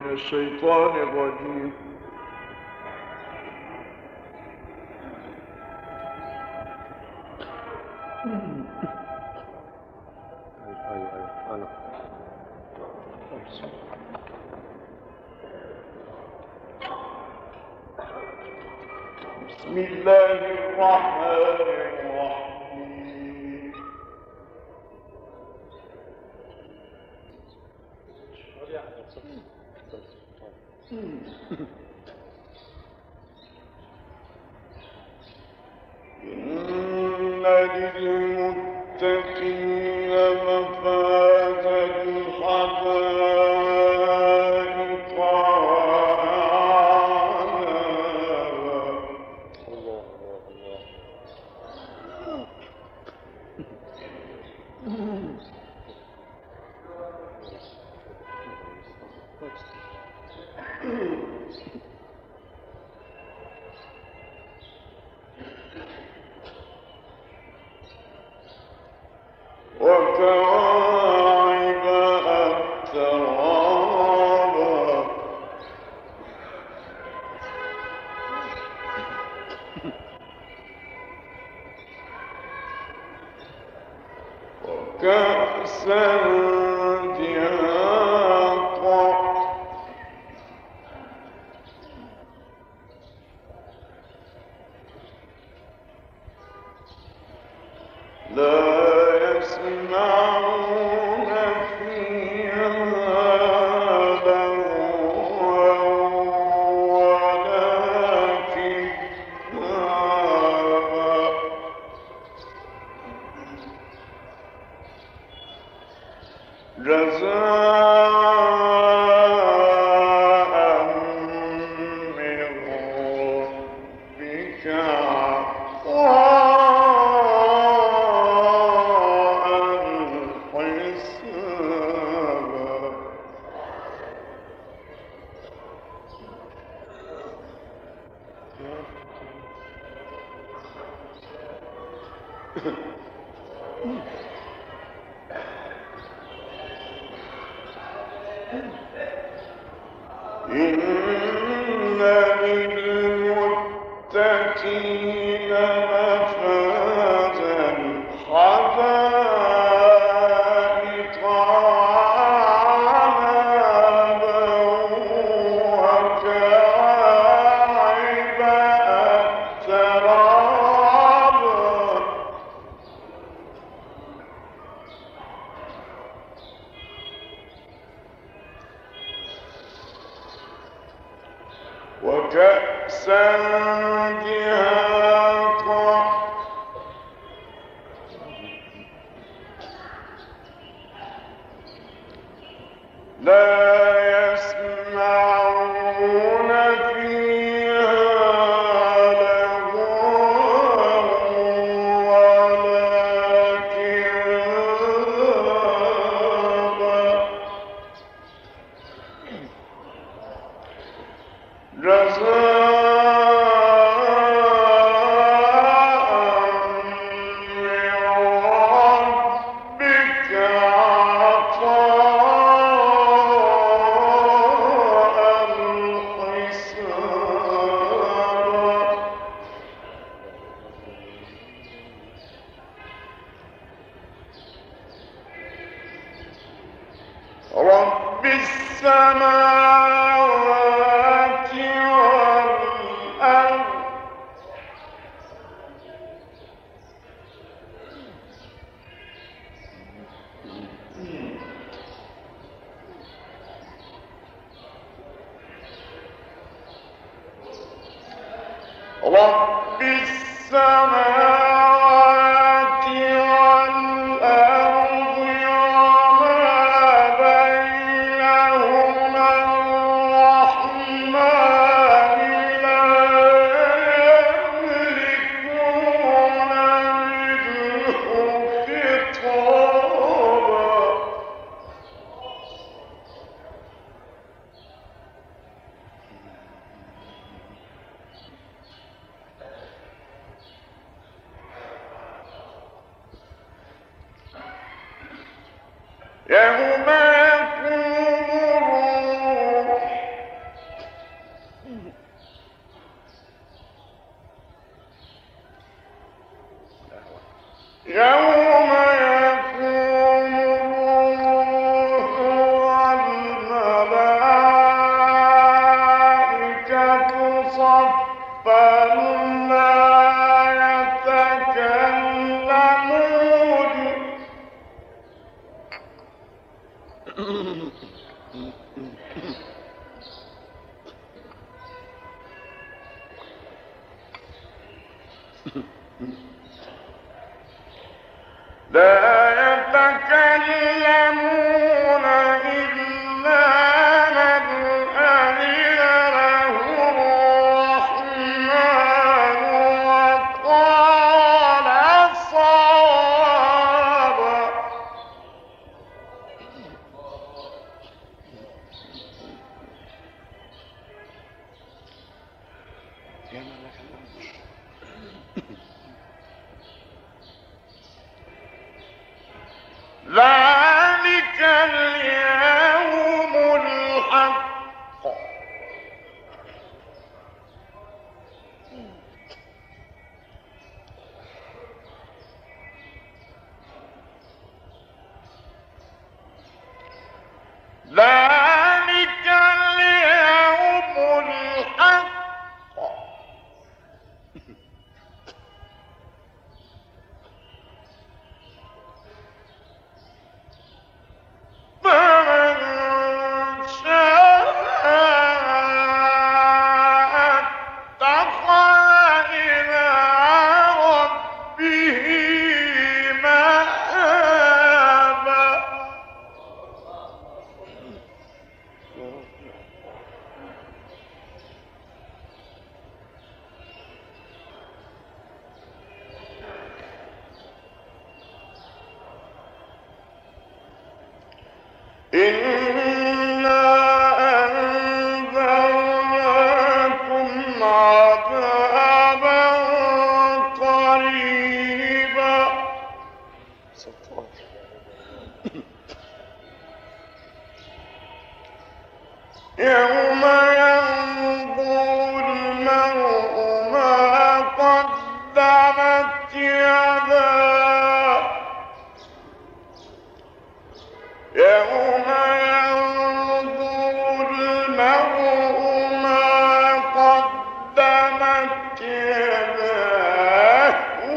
الشيطان الرجيم. بسم الله الرحمن الرحيم. إن للمتقين مفازا حدائق وكواعب أترابا وكأسا دهاقا لا يسمعون فيها لغوا ولا كذابا جزاء من ربك عطاء حسابا. إن للمتقين مفازا حدائق عنبا وكواعب أترابا وكأسا دهاقا لا يسمعون فيها لغوا ولا كذابا جزاء من ربك عطاء حسابا. رب السماوات والأرض رب السماوات والأرض وما بينهما الرحمن لا يملكون منه خطابا. يوم يقوم الروح ذلك اليوم الحق ذلك اليوم الحق فمن شاء اتخذ إلى ربه مآبا إنا أنذرناكم عذابا قريبا يوم ينظر المرء ما قدمت يداه يوم ينظر المرء ما قدمت يداه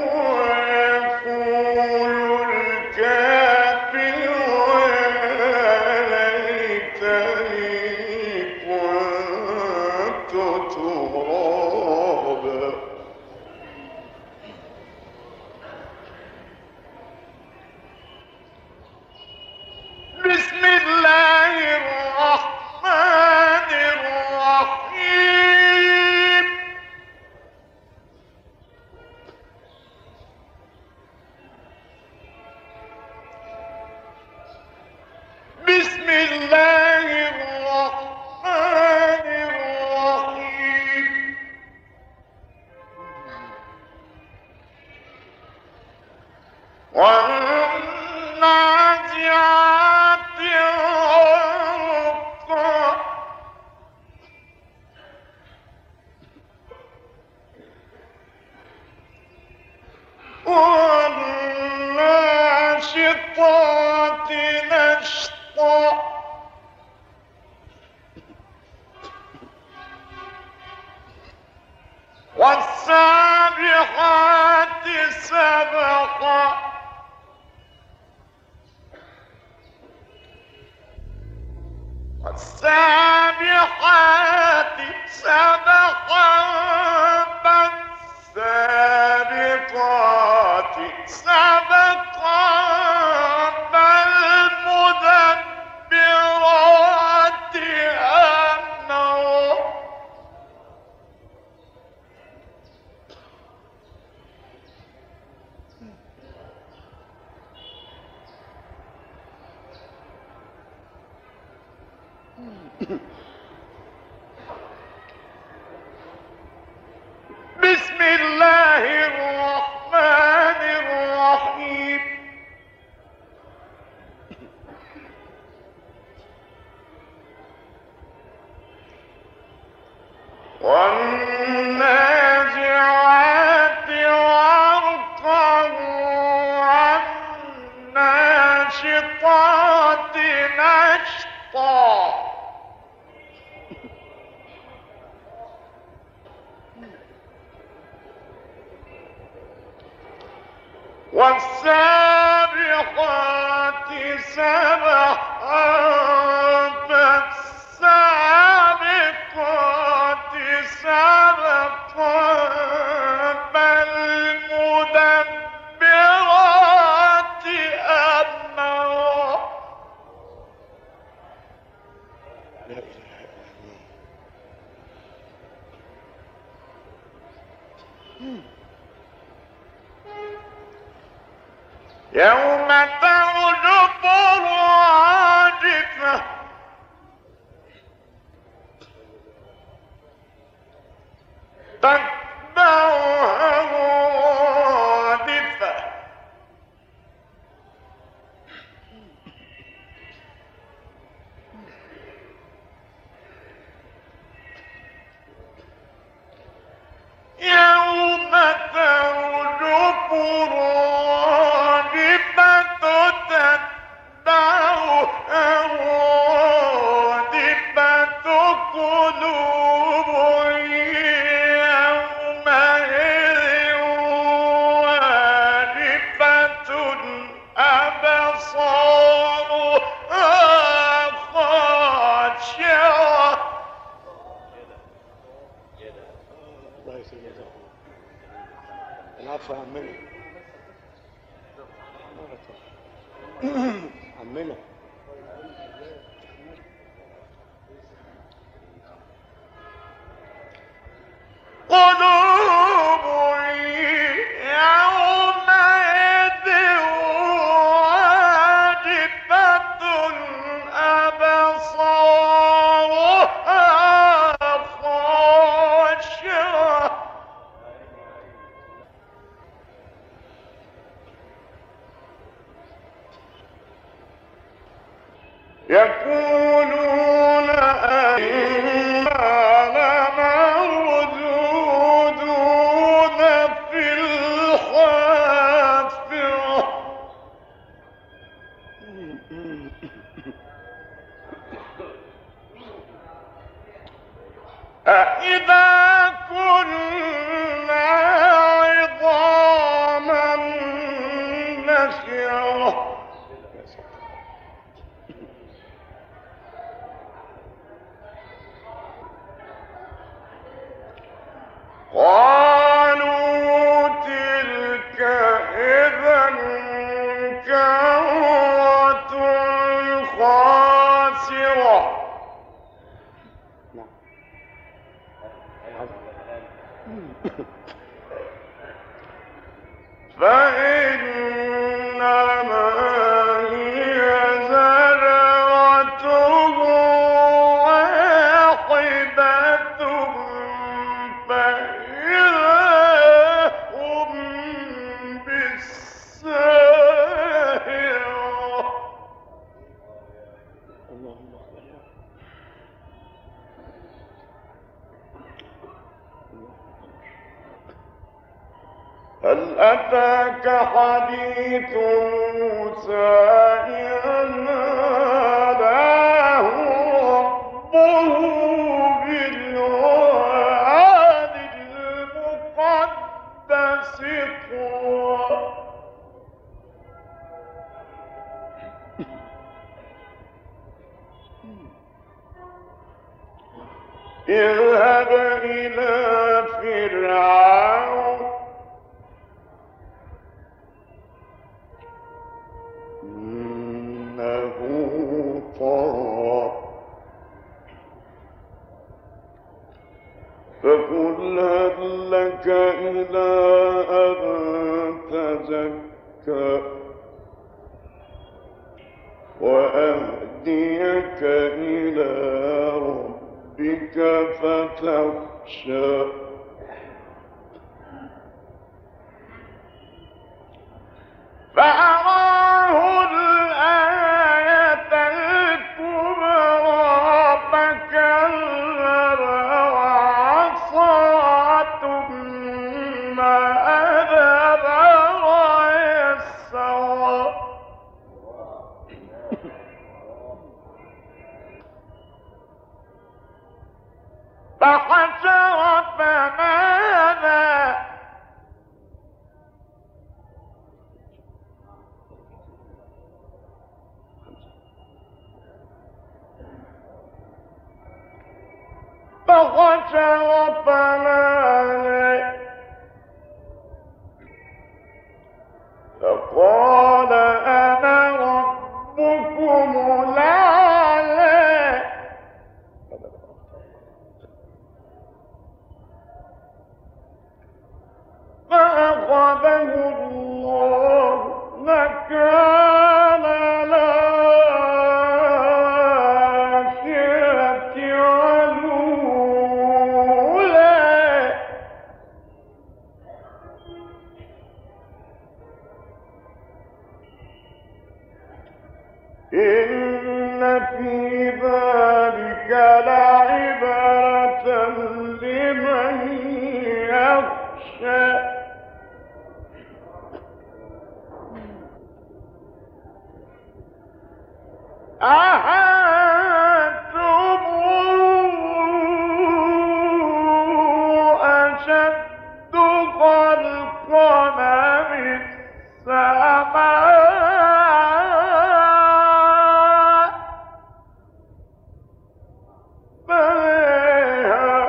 ويقول الكافر يا ليتني كنت ترابا بسم الله الرحمن الرحيم بسم الله الرحمن الرحيم والنازعات غرقا والناشطات نشطا والسابحات سبقا والسابحات سبقا فالسابقات سبقا فالمدبرات أمرا بسم الله الرحمن الرحيم والنازعات غرقا والناشطات نشطا والسابقات سبقا فالسابقات سبقا فالمدبرات أمرا. يوم ترجف الراجفة تتبعها الرادفة يوم ترجف الراجفة تتبعها الرادفة قلوب يومئذ واجفة أبصارها خاشعة. الله يسلمك. العفو يا عمنا. عمنا قلوب يومئذ واجفة أبصارها خاشعة. يقولون أئنا لمردودون في الحافرة. أإذا كنا عظاما نخرة. قالوا تلك إذا كرة خاسرة. فإنما هي زجرة واحدة فإذا هم بالساهرة. اللهم اغفر له. هل أتاك حديث موسى إذ ناداه ربه بالواد المقدس طوى. اذهب إلى فرعون إنه طغى فقل هل لك إلى أن تزكى وأهديك إلى ربك فتخشى فأراه الآية الكبرى فكذب وعصى ثم أدبر ويسر فحشر فنادى فحشر فنادى فقال أنا ربكم الأعلى فأخذه الله نكال الآخرة والأولى إن في ذلك لعبرة لمن يخشى أأنتم أشد خلقا من السماء بناها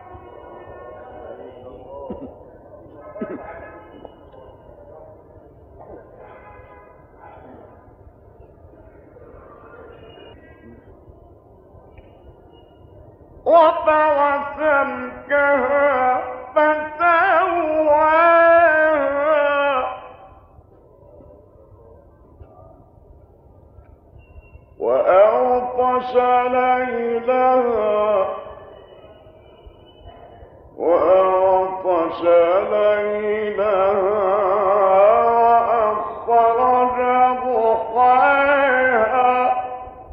رفع سمكها فسواها وأغطش ليلها وأخرج ضحاها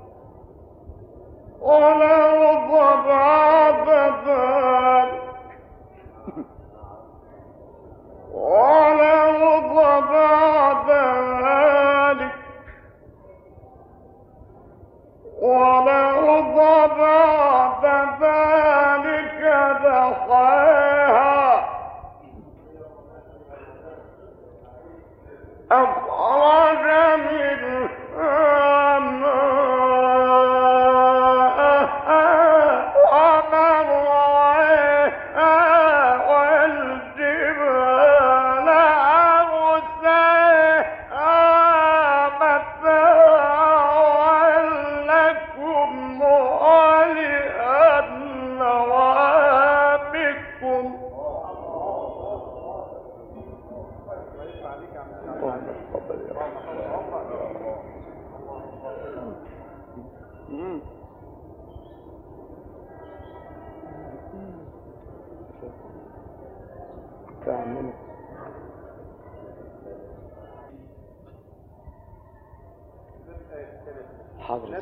والأرض بعد ذلك دحاها أخرج منها ماءها ومرعاها والجبال أرساها متاعا لكم ولأنعامكم حاضر.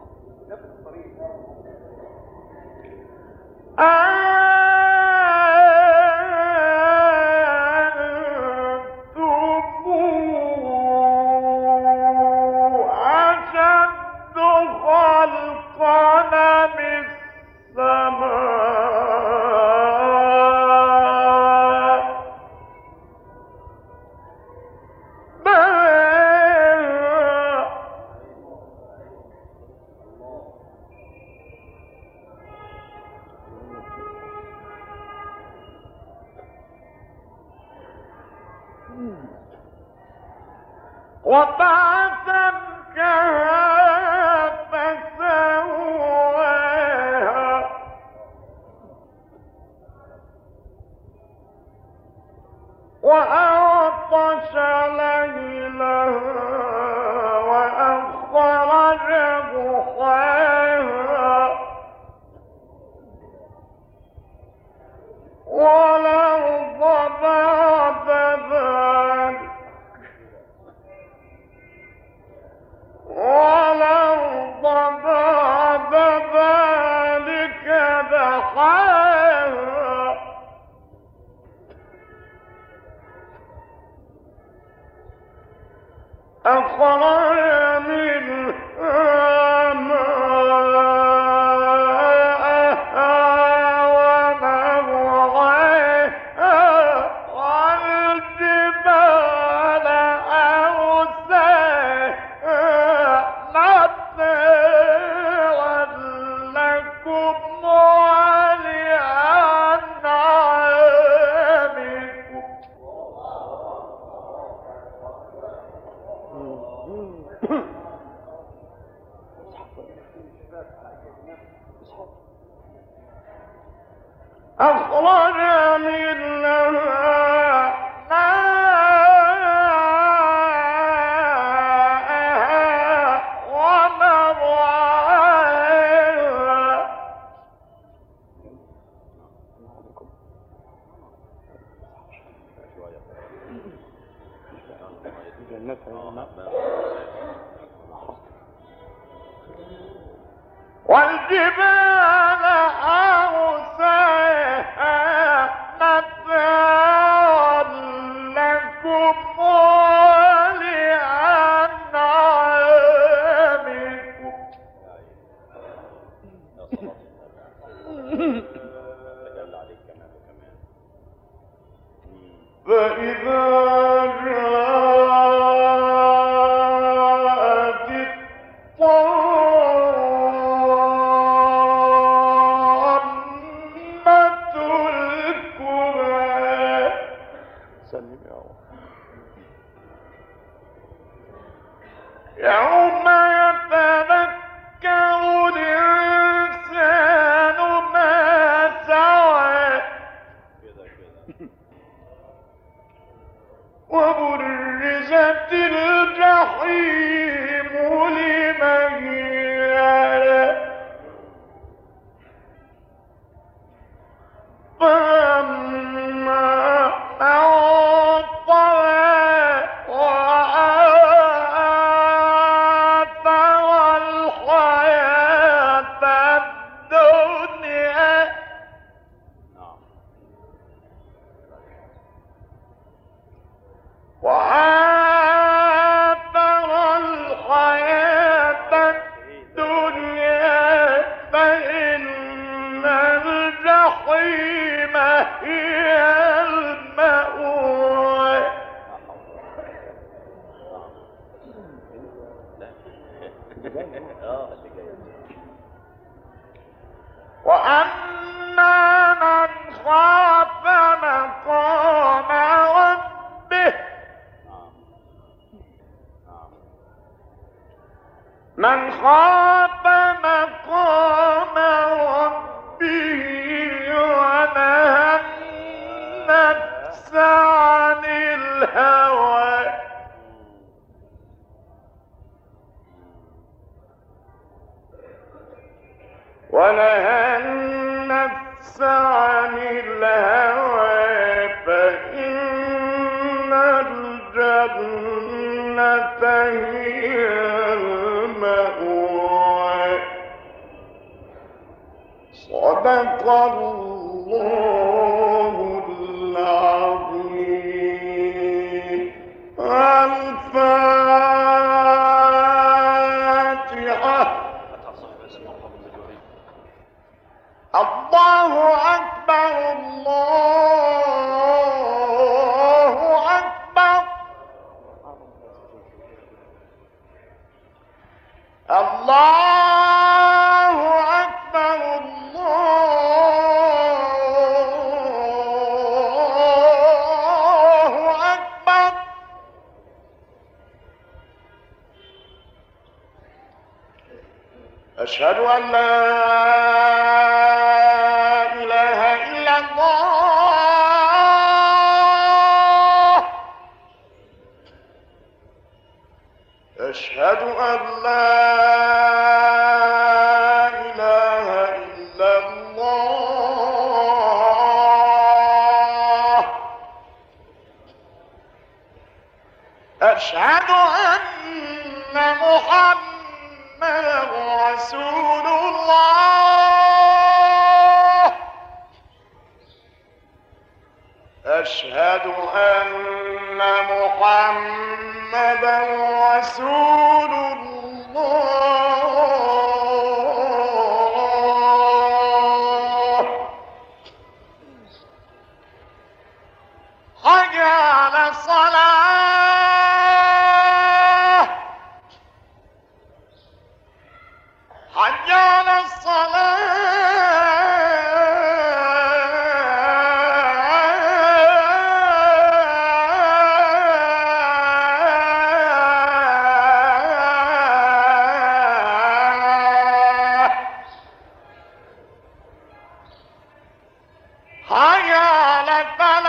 وبعث سمكها فسواها وأغطش ليلها وأخرج ضحاها والأرض بعد ذلك دحاها أخرج منها ماءها ومرعاها والجبال أرساها متاعا لكم ولأنعامكم والجبال أرساها متاعا لكم ولأنعامكم فإذا جاءت الطامة الكبرى سلم يا الله يوم يتذكر الإنسان ما سعى وبرزت الجحيم لمن يرى فأما من طغى وآثر الحياة الدنيا وآثر الحياة الدنيا فإن الجحيم هي المأوى وأما من خاف مقام ربه من خاف مقام ربه ونهى النفس عن الهوى ونهى النفس عن الهوى فإن الجنة هي المأوى صدق الله العظيم الفاتحة الله أكبر الله أكبر الله أكبر الله أكبر أشهد أن لا إله إلا الله أشهد أن لا إله إلا الله أشهد أن محمدا رسول الله أشهد أن محمدا رسول الله حي على الصلاة حي على الصلاة حي على الفلاح